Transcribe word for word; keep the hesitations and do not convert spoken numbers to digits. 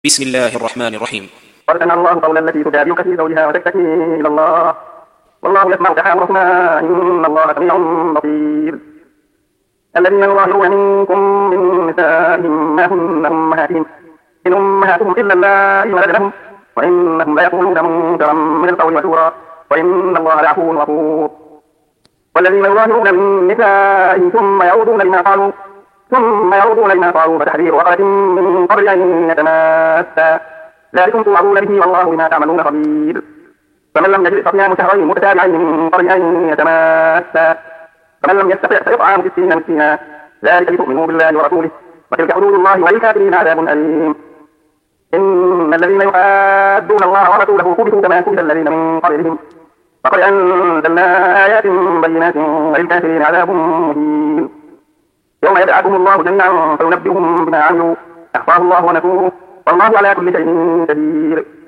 بسم الله الرحمن الرحيم. قد سمع الله قول التي تجادلك في زوجها وتشتكي إلى الله والله يسمع تحاوركما إن الله سميع بصير. الذين يظاهرون منكم من نسائهم ما هن أمهاتهم إن أمهاتهم إلا اللائي ولد لهم وإنهم ليقولون منكرا من القول وزورا وإن الله لعفو غفور. والذين يظاهرون من نسائهم ثم يعودون لما قالوا ثم يعودون لما قالوا فتحرير رقبة من قبل أن يتماسا ذلكم توعظون به والله بما تعملون خبير. فمن لم يجد فصيام شهرين متتابعين من قبل أن يتماسا فمن لم يستطع فإطعام ستين مسكينا ذلك لتؤمنوا بالله ورسوله وتلك حدود الله وللكافرين عذاب أليم. إن الذين يحادون الله ورسوله كبتوا كما كبت الذين من قبلهم فقد أنزلنا آيات بينات وللكافرين عذاب مهين. يوم يدعكم الله جميعا فينبئهم بما عملوا أحصاه الله ونسوه والله على كل شيء قدير.